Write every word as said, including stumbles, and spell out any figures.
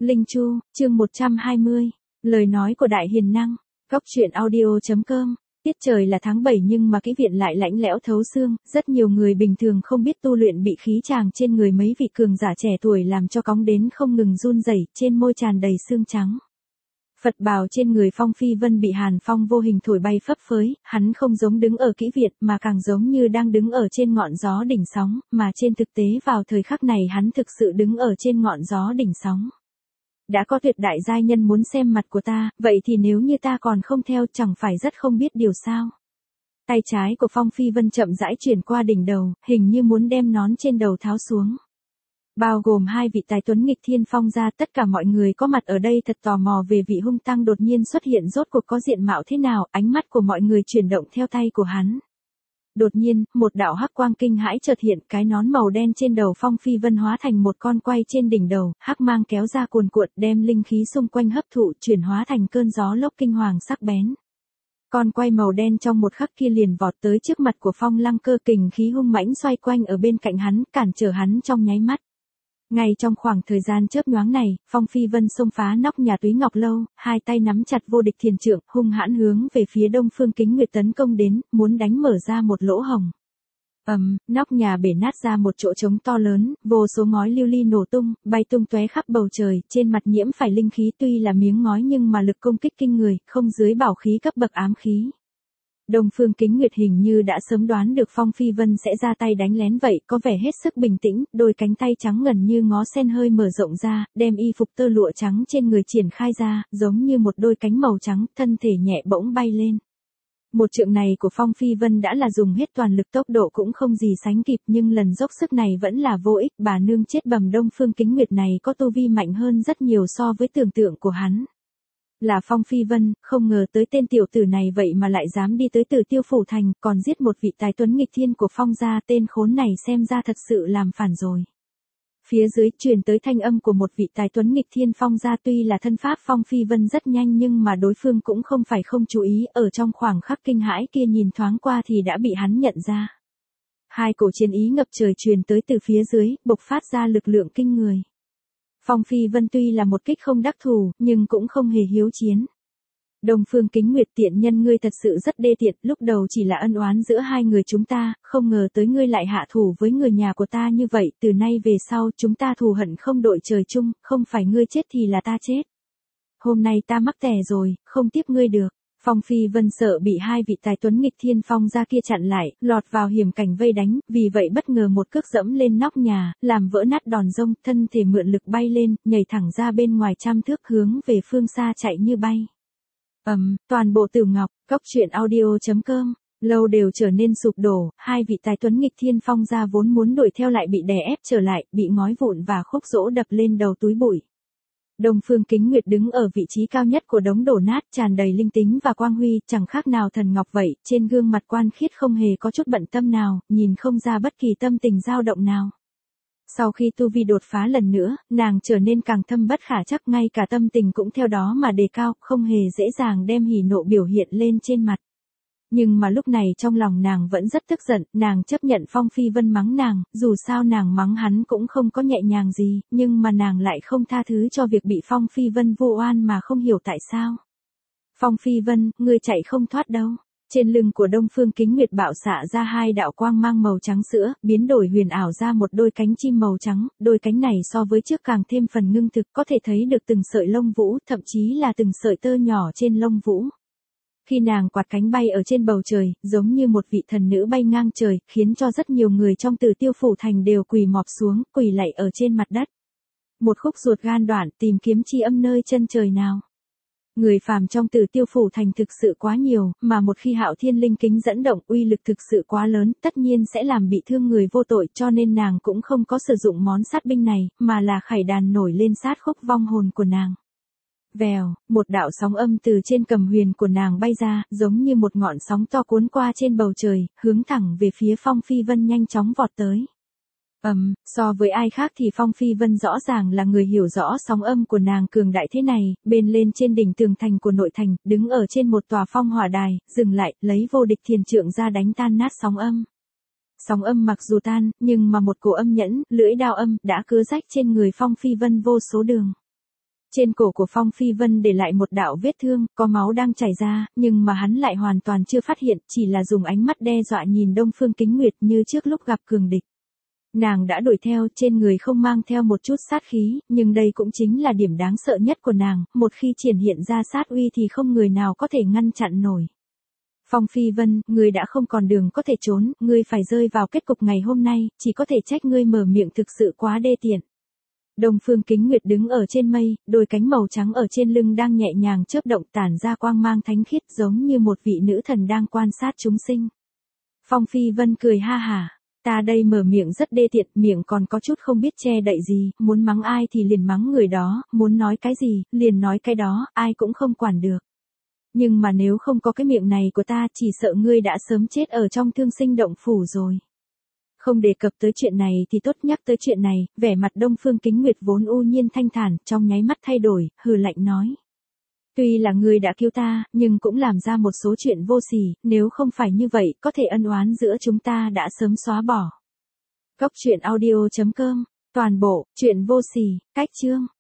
Linh Chu, chương một trăm hai mươi. Lời nói của đại hiền năng. Góc truyện audio chấm com. Tiết trời là tháng bảy nhưng mà cái viện lại lạnh lẽo thấu xương, rất nhiều người bình thường không biết tu luyện bị khí chàng trên người mấy vị cường giả trẻ tuổi làm cho cóng đến không ngừng run rẩy, trên môi tràn đầy xương trắng. Phật bào trên người Phong Phi Vân bị hàn phong vô hình thổi bay phấp phới, hắn không giống đứng ở kỹ viện mà càng giống như đang đứng ở trên ngọn gió đỉnh sóng, mà trên thực tế vào thời khắc này hắn thực sự đứng ở trên ngọn gió đỉnh sóng. Đã có tuyệt đại giai nhân muốn xem mặt của ta, vậy thì nếu như ta còn không theo chẳng phải rất không biết điều sao. Tay trái của Phong Phi Vân chậm rãi chuyển qua đỉnh đầu, hình như muốn đem nón trên đầu tháo xuống. Bao gồm hai vị tài tuấn nghịch thiên phong ra, tất cả mọi người có mặt ở đây thật tò mò về vị hung tăng đột nhiên xuất hiện rốt cuộc có diện mạo thế nào, ánh mắt của mọi người chuyển động theo tay của hắn. Đột nhiên, một đạo hắc quang kinh hãi chợt hiện, cái nón màu đen trên đầu Phong Phi Vân hóa thành một con quay trên đỉnh đầu, hắc mang kéo ra cuồn cuộn, đem linh khí xung quanh hấp thụ, chuyển hóa thành cơn gió lốc kinh hoàng sắc bén. Con quay màu đen trong một khắc kia liền vọt tới trước mặt của Phong Lăng Cơ, kình khí hung mãnh xoay quanh ở bên cạnh hắn, cản trở hắn trong nháy mắt. Ngay trong khoảng thời gian chớp nhoáng này, Phong Phi Vân xông phá nóc nhà Túy Ngọc Lâu, hai tay nắm chặt vô địch thiền trượng, hung hãn hướng về phía Đông Phương Kính Nguyệt tấn công đến, muốn đánh mở ra một lỗ hổng. Ầm, um, nóc nhà bể nát ra một chỗ trống to lớn, vô số ngói lưu ly nổ tung, bay tung tóe khắp bầu trời, trên mặt nhiễm phải linh khí tuy là miếng ngói nhưng mà lực công kích kinh người, không dưới bảo khí cấp bậc ám khí. Đông Phương Kính Nguyệt hình như đã sớm đoán được Phong Phi Vân sẽ ra tay đánh lén vậy, có vẻ hết sức bình tĩnh, đôi cánh tay trắng ngần như ngó sen hơi mở rộng ra, đem y phục tơ lụa trắng trên người triển khai ra, giống như một đôi cánh màu trắng, thân thể nhẹ bỗng bay lên. Một trượng này của Phong Phi Vân đã là dùng hết toàn lực, tốc độ cũng không gì sánh kịp, nhưng lần dốc sức này vẫn là vô ích, bà nương chết bầm. Đông Phương Kính Nguyệt này có tu vi mạnh hơn rất nhiều so với tưởng tượng của hắn. Là Phong Phi Vân, không ngờ tới tên tiểu tử này vậy mà lại dám đi tới Tử Tiêu phủ thành, còn giết một vị tài tuấn nghịch thiên của Phong gia, tên khốn này xem ra thật sự làm phản rồi. Phía dưới truyền tới thanh âm của một vị tài tuấn nghịch thiên Phong gia, tuy là thân pháp Phong Phi Vân rất nhanh nhưng mà đối phương cũng không phải không chú ý, ở trong khoảng khắc kinh hãi kia nhìn thoáng qua thì đã bị hắn nhận ra. Hai cổ chiến ý ngập trời truyền tới từ phía dưới, bộc phát ra lực lượng kinh người. Phong Phi Vân tuy là một kích không đắc thủ, nhưng cũng không hề hiếu chiến. Đông Phương Kính Nguyệt, tiện nhân ngươi thật sự rất đê tiện, lúc đầu chỉ là ân oán giữa hai người chúng ta, không ngờ tới ngươi lại hạ thủ với người nhà của ta như vậy, từ nay về sau chúng ta thù hận không đội trời chung, không phải ngươi chết thì là ta chết. Hôm nay ta mắc tè rồi, không tiếp ngươi được. Phong Phi Vân sợ bị hai vị tài tuấn nghịch thiên Phong gia kia chặn lại, lọt vào hiểm cảnh vây đánh, vì vậy bất ngờ một cước dẫm lên nóc nhà, làm vỡ nát đòn rông, thân thể mượn lực bay lên, nhảy thẳng ra bên ngoài trăm thước hướng về phương xa chạy như bay. Ầm, um, toàn bộ Tử Ngọc, Góc truyện audio chấm com, lâu đều trở nên sụp đổ, hai vị tài tuấn nghịch thiên Phong gia vốn muốn đuổi theo lại bị đè ép trở lại, bị ngói vụn và khúc gỗ đập lên đầu túi bụi. Đông Phương Kính Nguyệt đứng ở vị trí cao nhất của đống đổ nát, tràn đầy linh tính và quang huy, chẳng khác nào thần ngọc vậy, trên gương mặt quan khiết không hề có chút bận tâm nào, nhìn không ra bất kỳ tâm tình dao động nào. Sau khi tu vi đột phá lần nữa, nàng trở nên càng thâm bất khả trắc, ngay cả tâm tình cũng theo đó mà đề cao, không hề dễ dàng đem hỉ nộ biểu hiện lên trên mặt. Nhưng mà lúc này trong lòng nàng vẫn rất tức giận, nàng chấp nhận Phong Phi Vân mắng nàng, dù sao nàng mắng hắn cũng không có nhẹ nhàng gì, nhưng mà nàng lại không tha thứ cho việc bị Phong Phi Vân vu oan mà không hiểu tại sao. Phong Phi Vân, ngươi chạy không thoát đâu. Trên lưng của Đông Phương Kính Nguyệt bạo xạ ra hai đạo quang mang màu trắng sữa, biến đổi huyền ảo ra một đôi cánh chim màu trắng, đôi cánh này so với trước càng thêm phần ngưng thực, có thể thấy được từng sợi lông vũ, thậm chí là từng sợi tơ nhỏ trên lông vũ. Khi nàng quạt cánh bay ở trên bầu trời, giống như một vị thần nữ bay ngang trời, khiến cho rất nhiều người trong Tử Tiêu phủ thành đều quỳ mọp xuống, quỳ lạy ở trên mặt đất. Một khúc ruột gan đoạn, tìm kiếm chi âm nơi chân trời nào. Người phàm trong Tử Tiêu phủ thành thực sự quá nhiều, mà một khi Hạo Thiên linh kính dẫn động, uy lực thực sự quá lớn, tất nhiên sẽ làm bị thương người vô tội, cho nên nàng cũng không có sử dụng món sát binh này, mà là khải đàn nổi lên sát khúc vong hồn của nàng. Vèo, một đạo sóng âm từ trên cầm huyền của nàng bay ra, giống như một ngọn sóng to cuốn qua trên bầu trời, hướng thẳng về phía Phong Phi Vân nhanh chóng vọt tới. Ầm, um, so với ai khác thì Phong Phi Vân rõ ràng là người hiểu rõ sóng âm của nàng cường đại thế này, bên lên trên đỉnh tường thành của nội thành, đứng ở trên một tòa phong hỏa đài, dừng lại, lấy vô địch thiền trượng ra đánh tan nát sóng âm. Sóng âm mặc dù tan, nhưng mà một cổ âm nhẫn, lưỡi đao âm, đã cứa rách trên người Phong Phi Vân vô số đường. Trên cổ của Phong Phi Vân để lại một đạo vết thương, có máu đang chảy ra, nhưng mà hắn lại hoàn toàn chưa phát hiện, chỉ là dùng ánh mắt đe dọa nhìn Đông Phương Kính Nguyệt như trước lúc gặp cường địch. Nàng đã đuổi theo, trên người không mang theo một chút sát khí, nhưng đây cũng chính là điểm đáng sợ nhất của nàng, một khi triển hiện ra sát uy thì không người nào có thể ngăn chặn nổi. Phong Phi Vân, ngươi đã không còn đường có thể trốn, ngươi phải rơi vào kết cục ngày hôm nay, chỉ có thể trách ngươi mở miệng thực sự quá đê tiện. Đông Phương Kính Nguyệt đứng ở trên mây, đôi cánh màu trắng ở trên lưng đang nhẹ nhàng chớp động tản ra quang mang thánh khiết giống như một vị nữ thần đang quan sát chúng sinh. Phong Phi Vân cười ha hả, ta đây mở miệng rất đê tiện, miệng còn có chút không biết che đậy gì, muốn mắng ai thì liền mắng người đó, muốn nói cái gì, liền nói cái đó, ai cũng không quản được. Nhưng mà nếu không có cái miệng này của ta chỉ sợ ngươi đã sớm chết ở trong thương sinh động phủ rồi. Không đề cập tới chuyện này thì tốt, nhắc tới chuyện này, vẻ mặt Đông Phương Kính Nguyệt vốn u nhiên thanh thản, trong nháy mắt thay đổi, hừ lạnh nói. Tuy là ngươi đã cứu ta, nhưng cũng làm ra một số chuyện vô sỉ, nếu không phải như vậy, có thể ân oán giữa chúng ta đã sớm xóa bỏ. Cốc truyện audio chấm com, toàn bộ, chuyện vô sỉ, cách chương.